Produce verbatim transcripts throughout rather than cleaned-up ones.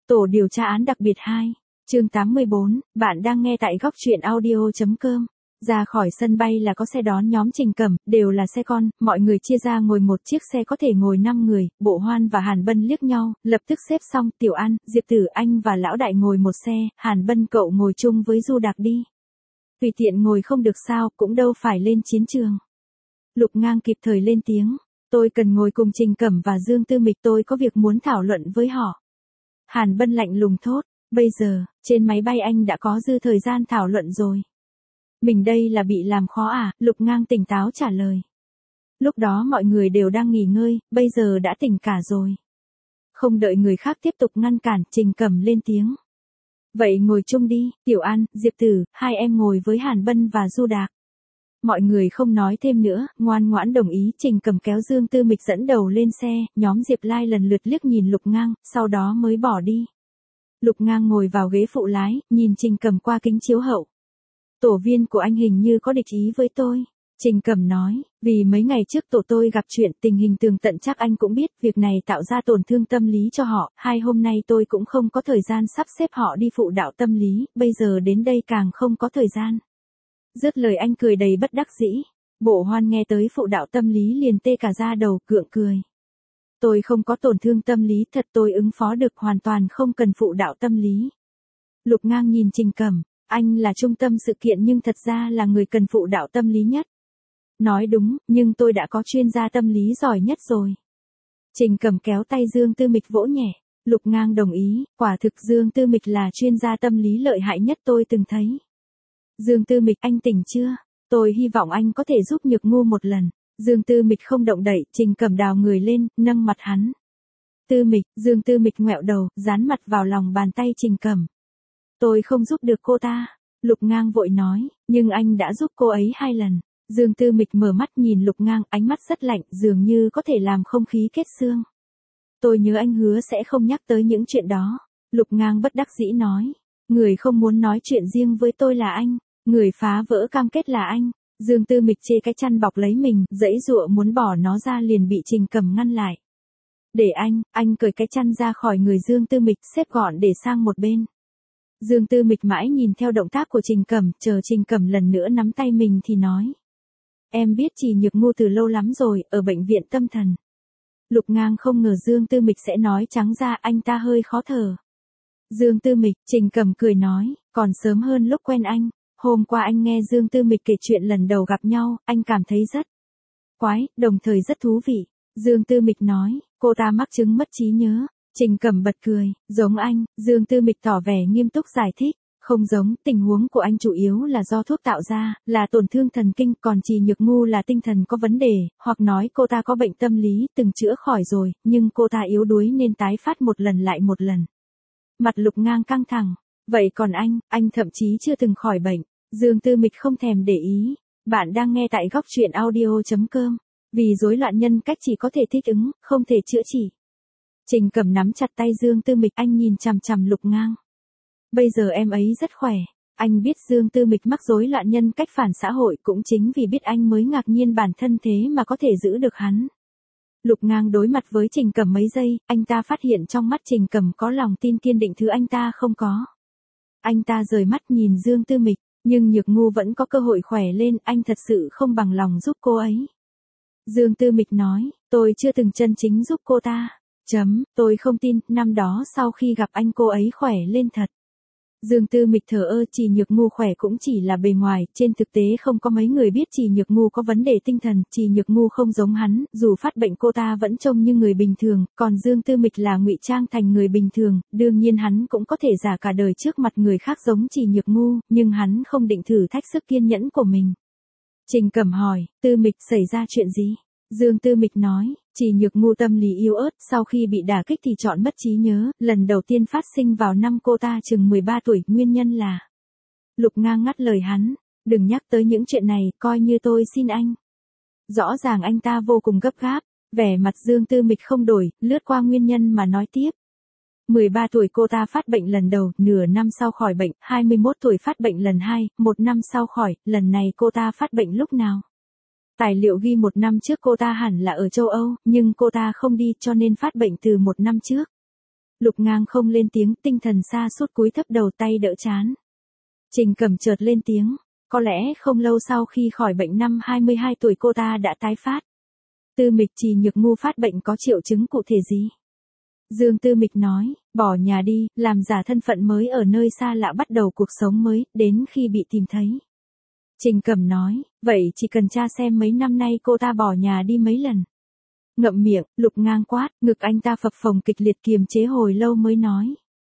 Tổ điều tra án đặc biệt hai, chương tám mươi bốn, bạn đang nghe tại góc truyện audio.com. Ra khỏi sân bay là có xe đón nhóm Trình Cẩm, đều là xe con, mọi người chia ra ngồi một chiếc xe có thể ngồi năm người, Bộ Hoan và Hàn Bân liếc nhau, lập tức xếp xong, Tiểu An, Diệp Tử Anh và Lão Đại ngồi một xe, Hàn Bân cậu ngồi chung với Du Đạc đi. Tùy tiện ngồi không được sao, cũng đâu phải lên chiến trường. Lục Ngang kịp thời lên tiếng, tôi cần ngồi cùng Trình Cẩm và Dương Tư Mịch, tôi có việc muốn thảo luận với họ. Hàn Bân lạnh lùng thốt, bây giờ, trên máy bay anh đã có dư thời gian thảo luận rồi. Mình đây là bị làm khó à, Lục Ngang tỉnh táo trả lời. Lúc đó mọi người đều đang nghỉ ngơi, bây giờ đã tỉnh cả rồi. Không đợi người khác tiếp tục ngăn cản, Trình Cẩm lên tiếng. Vậy ngồi chung đi, Tiểu An, Diệp Tử, hai em ngồi với Hàn Bân và Du Đạc. Mọi người không nói thêm nữa, ngoan ngoãn đồng ý, Trình Cẩm kéo Dương Tư Mịch dẫn đầu lên xe, nhóm Diệp Lai lần lượt liếc nhìn Lục Ngang, sau đó mới bỏ đi. Lục Ngang ngồi vào ghế phụ lái, nhìn Trình Cẩm qua kính chiếu hậu. Tổ viên của anh hình như có địch ý với tôi. Trình Cẩm nói, vì mấy ngày trước tổ tôi gặp chuyện, tình hình tường tận chắc anh cũng biết, việc này tạo ra tổn thương tâm lý cho họ, hai hôm nay tôi cũng không có thời gian sắp xếp họ đi phụ đạo tâm lý, bây giờ đến đây càng không có thời gian. Dứt lời anh cười đầy bất đắc dĩ. Bộ Hoan nghe tới phụ đạo tâm lý liền tê cả da đầu, gượng cười. Tôi không có tổn thương tâm lý, thật tôi ứng phó được, hoàn toàn không cần phụ đạo tâm lý. Lục Ngang nhìn Trình Cẩm, anh là trung tâm sự kiện nhưng thật ra là người cần phụ đạo tâm lý nhất. Nói đúng, nhưng tôi đã có chuyên gia tâm lý giỏi nhất rồi. Trình Cẩm kéo tay Dương Tư Mịch vỗ nhẹ. Lục Ngang đồng ý, quả thực Dương Tư Mịch là chuyên gia tâm lý lợi hại nhất tôi từng thấy. Dương Tư Mịch, anh tỉnh chưa? Tôi hy vọng anh có thể giúp Nhược Ngu một lần. Dương Tư Mịch không động đậy, Trình Cẩm đào người lên, nâng mặt hắn. Tư Mịch, Dương Tư Mịch ngoẹo đầu, dán mặt vào lòng bàn tay Trình Cẩm. Tôi không giúp được cô ta. Lục Ngang vội nói, nhưng anh đã giúp cô ấy hai lần. Dương Tư Mịch mở mắt nhìn Lục Ngang, ánh mắt rất lạnh, dường như có thể làm không khí kết xương. Tôi nhớ anh hứa sẽ không nhắc tới những chuyện đó. Lục Ngang bất đắc dĩ nói, người không muốn nói chuyện riêng với tôi là anh. Người phá vỡ cam kết là anh. Dương Tư Mịch chê cái chăn bọc lấy mình, giãy giụa muốn bỏ nó ra liền bị Trình Cẩm ngăn lại. Để anh, anh cởi cái chăn ra khỏi người Dương Tư Mịch, xếp gọn để sang một bên. Dương Tư Mịch mãi nhìn theo động tác của Trình Cẩm, chờ Trình Cẩm lần nữa nắm tay mình thì nói. Em biết chị Nhược Ngu từ lâu lắm rồi, ở bệnh viện tâm thần. Lục Ngang không ngờ Dương Tư Mịch sẽ nói trắng ra, anh ta hơi khó thở. Dương Tư Mịch, Trình Cẩm cười nói, còn sớm hơn lúc quen anh. Hôm qua anh nghe Dương Tư Mịch kể chuyện lần đầu gặp nhau, anh cảm thấy rất quái, đồng thời rất thú vị. Dương Tư Mịch nói, cô ta mắc chứng mất trí nhớ. Trình Cẩm bật cười, giống anh. Dương Tư Mịch tỏ vẻ nghiêm túc giải thích, không giống, tình huống của anh chủ yếu là do thuốc tạo ra, là tổn thương thần kinh, còn chị Nhược Ngu là tinh thần có vấn đề, hoặc nói cô ta có bệnh tâm lý, từng chữa khỏi rồi, nhưng cô ta yếu đuối nên tái phát một lần lại một lần. Mặt Lục Ngang căng thẳng. Vậy còn anh, anh thậm chí chưa từng khỏi bệnh. Dương Tư Mịch không thèm để ý. Bạn đang nghe tại góc truyện audio.com. Vì rối loạn nhân cách chỉ có thể thích ứng, không thể chữa trị. Trình Cẩm nắm chặt tay Dương Tư Mịch, anh nhìn chằm chằm Lục Ngang. Bây giờ em ấy rất khỏe. Anh biết Dương Tư Mịch mắc rối loạn nhân cách phản xã hội, cũng chính vì biết anh mới ngạc nhiên bản thân thế mà có thể giữ được hắn. Lục Ngang đối mặt với Trình Cẩm mấy giây, anh ta phát hiện trong mắt Trình Cẩm có lòng tin kiên định thứ anh ta không có. Anh ta rời mắt nhìn Dương Tư Mịch, nhưng Nhược Ngu vẫn có cơ hội khỏe lên, anh thật sự không bằng lòng giúp cô ấy. Dương Tư Mịch nói, tôi chưa từng chân chính giúp cô ta. Chấm, tôi không tin, năm đó sau khi gặp anh cô ấy khỏe lên thật. Dương Tư Mịch thờ ơ, chị Nhược Ngu khỏe cũng chỉ là bề ngoài, trên thực tế không có mấy người biết chị Nhược Ngu có vấn đề tinh thần, chị Nhược Ngu không giống hắn, dù phát bệnh cô ta vẫn trông như người bình thường, còn Dương Tư Mịch là ngụy trang thành người bình thường, đương nhiên hắn cũng có thể giả cả đời trước mặt người khác giống chị Nhược Ngu, nhưng hắn không định thử thách sức kiên nhẫn của mình. Trình Cẩm hỏi, Tư Mịch xảy ra chuyện gì? Dương Tư Mịch nói, chị Nhược Ngu tâm lý yếu ớt, sau khi bị đả kích thì chọn mất trí nhớ, lần đầu tiên phát sinh vào năm cô ta chừng mười ba tuổi, nguyên nhân là. Lục Ngang ngắt lời hắn, đừng nhắc tới những chuyện này, coi như tôi xin anh. Rõ ràng anh ta vô cùng gấp gáp, vẻ mặt Dương Tư Mịch không đổi, lướt qua nguyên nhân mà nói tiếp. mười ba tuổi cô ta phát bệnh lần đầu, nửa năm sau khỏi bệnh, hai mươi mốt tuổi phát bệnh lần hai, một năm sau khỏi, lần này cô ta phát bệnh lúc nào? Tài liệu ghi một năm trước cô ta hẳn là ở châu Âu, nhưng cô ta không đi cho nên phát bệnh từ một năm trước. Lục Ngang không lên tiếng, tinh thần sa sút cúi thấp đầu, tay đỡ trán. Trình Cẩm chợt lên tiếng, có lẽ không lâu sau khi khỏi bệnh năm hai mươi hai tuổi cô ta đã tái phát. Tư Mịch, Trì Nhược Ngu phát bệnh có triệu chứng cụ thể gì? Dương Tư Mịch nói, bỏ nhà đi, làm giả thân phận mới ở nơi xa lạ, bắt đầu cuộc sống mới, đến khi bị tìm thấy. Trình Cẩm nói, vậy chỉ cần tra xem mấy năm nay cô ta bỏ nhà đi mấy lần. Ngậm miệng, Lục Ngang quát, ngực anh ta phập phồng kịch liệt, kiềm chế hồi lâu mới nói.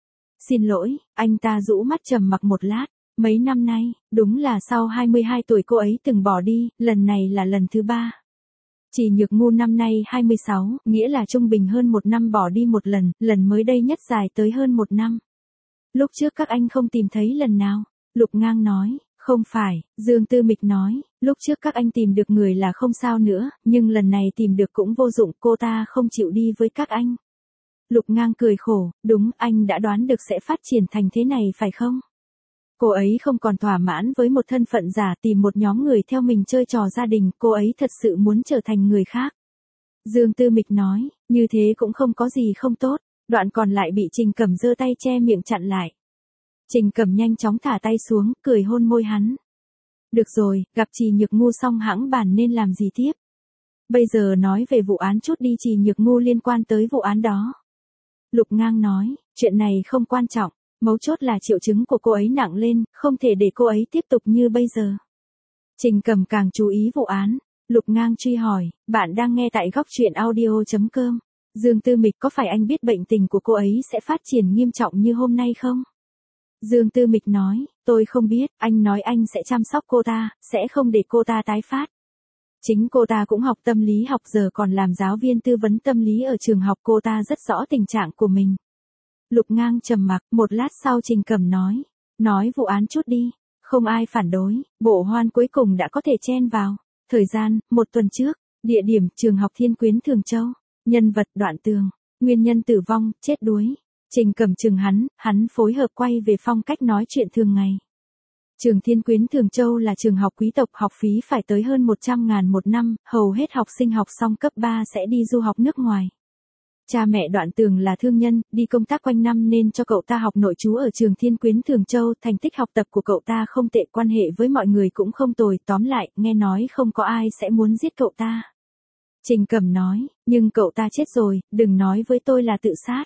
Xin lỗi, anh ta rũ mắt trầm mặc một lát, mấy năm nay, đúng là sau hai mươi hai tuổi cô ấy từng bỏ đi, lần này là lần thứ ba. Trì Nhược Ngu năm nay hai mươi sáu, nghĩa là trung bình hơn một năm bỏ đi một lần, lần mới đây nhất dài tới hơn một năm. Lúc trước các anh không tìm thấy lần nào? Lục Ngang nói, không phải. Dương Tư Mịch nói, lúc trước các anh tìm được người là không sao nữa, nhưng lần này tìm được cũng vô dụng, cô ta không chịu đi với các anh. Lục Ngang cười khổ, đúng, anh đã đoán được sẽ phát triển thành thế này phải không? Cô ấy không còn thỏa mãn với một thân phận giả, tìm một nhóm người theo mình chơi trò gia đình, cô ấy thật sự muốn trở thành người khác. Dương Tư Mịch nói, như thế cũng không có gì không tốt, đoạn còn lại bị Trình Cẩm giơ tay che miệng chặn lại. Trình Cẩm nhanh chóng thả tay xuống, cười hôn môi hắn. Được rồi, gặp Trì Nhược Ngu xong hãng bàn nên làm gì tiếp? Bây giờ nói về vụ án chút đi. Trì Nhược Ngu liên quan tới vụ án đó. Lục Ngang nói, chuyện này không quan trọng. Mấu chốt là triệu chứng của cô ấy nặng lên, không thể để cô ấy tiếp tục như bây giờ. Trình Cẩm càng chú ý vụ án. Lục Ngang truy hỏi, bạn đang nghe tại góc truyện audio chấm com. Dương Tư Mịch, có phải anh biết bệnh tình của cô ấy sẽ phát triển nghiêm trọng như hôm nay không? Dương Tư Mịch nói, tôi không biết, anh nói anh sẽ chăm sóc cô ta, sẽ không để cô ta tái phát. Chính cô ta cũng học tâm lý học, giờ còn làm giáo viên tư vấn tâm lý ở trường học, cô ta rất rõ tình trạng của mình. Lục Ngang trầm mặc, một lát sau Trình Cẩm nói, nói vụ án chút đi. Không ai phản đối, Bộ Hoan cuối cùng đã có thể chen vào. Thời gian, một tuần trước. Địa điểm, trường học Thiên Quyến Thường Châu. Nhân vật, Đoạn Tường. Nguyên nhân tử vong, chết đuối. Trình Cẩm chừng hắn, hắn phối hợp quay về phong cách nói chuyện thường ngày. Trường Thiên Quyến Thường Châu là trường học quý tộc, học phí phải tới hơn một trăm ngàn một năm, hầu hết học sinh học xong cấp ba sẽ đi du học nước ngoài. Cha mẹ Đoạn Tường là thương nhân, đi công tác quanh năm nên cho cậu ta học nội trú ở trường Thiên Quyến Thường Châu, thành tích học tập của cậu ta không tệ, quan hệ với mọi người cũng không tồi, tóm lại, nghe nói không có ai sẽ muốn giết cậu ta. Trình Cẩm nói, nhưng cậu ta chết rồi, đừng nói với tôi là tự sát.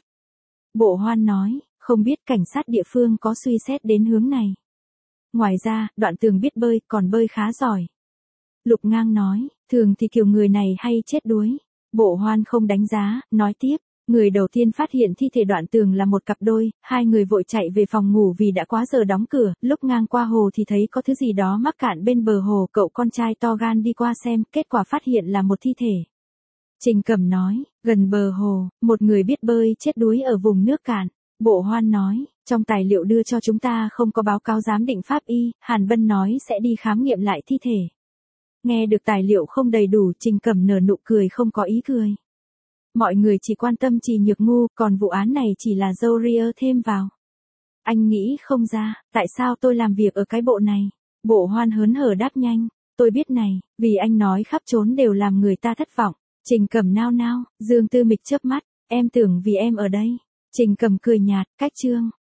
Bộ Hoan nói, không biết cảnh sát địa phương có suy xét đến hướng này. Ngoài ra, Đoạn Tường biết bơi, còn bơi khá giỏi. Lục Ngang nói, thường thì kiểu người này hay chết đuối. Bộ Hoan không đánh giá, nói tiếp, người đầu tiên phát hiện thi thể Đoạn Tường là một cặp đôi, hai người vội chạy về phòng ngủ vì đã quá giờ đóng cửa, lúc ngang qua hồ thì thấy có thứ gì đó mắc cạn bên bờ hồ, cậu con trai to gan đi qua xem, kết quả phát hiện là một thi thể. Trình Cẩm nói, gần bờ hồ, một người biết bơi chết đuối ở vùng nước cạn. Bộ Hoan nói, trong tài liệu đưa cho chúng ta không có báo cáo giám định pháp y, Hàn Bân nói sẽ đi khám nghiệm lại thi thể. Nghe được tài liệu không đầy đủ, Trình Cẩm nở nụ cười không có ý cười. Mọi người chỉ quan tâm Trì Nhược Ngu, còn vụ án này chỉ là dâu ria thêm vào. Anh nghĩ không ra, tại sao tôi làm việc ở cái bộ này? Bộ Hoan hớn hở đáp nhanh, tôi biết này, vì anh nói khắp trốn đều làm người ta thất vọng. Trình Cẩm nao nao, Dương Tư Mịch chớp mắt, em tưởng vì em ở đây. Trình Cẩm cười nhạt, cách chương.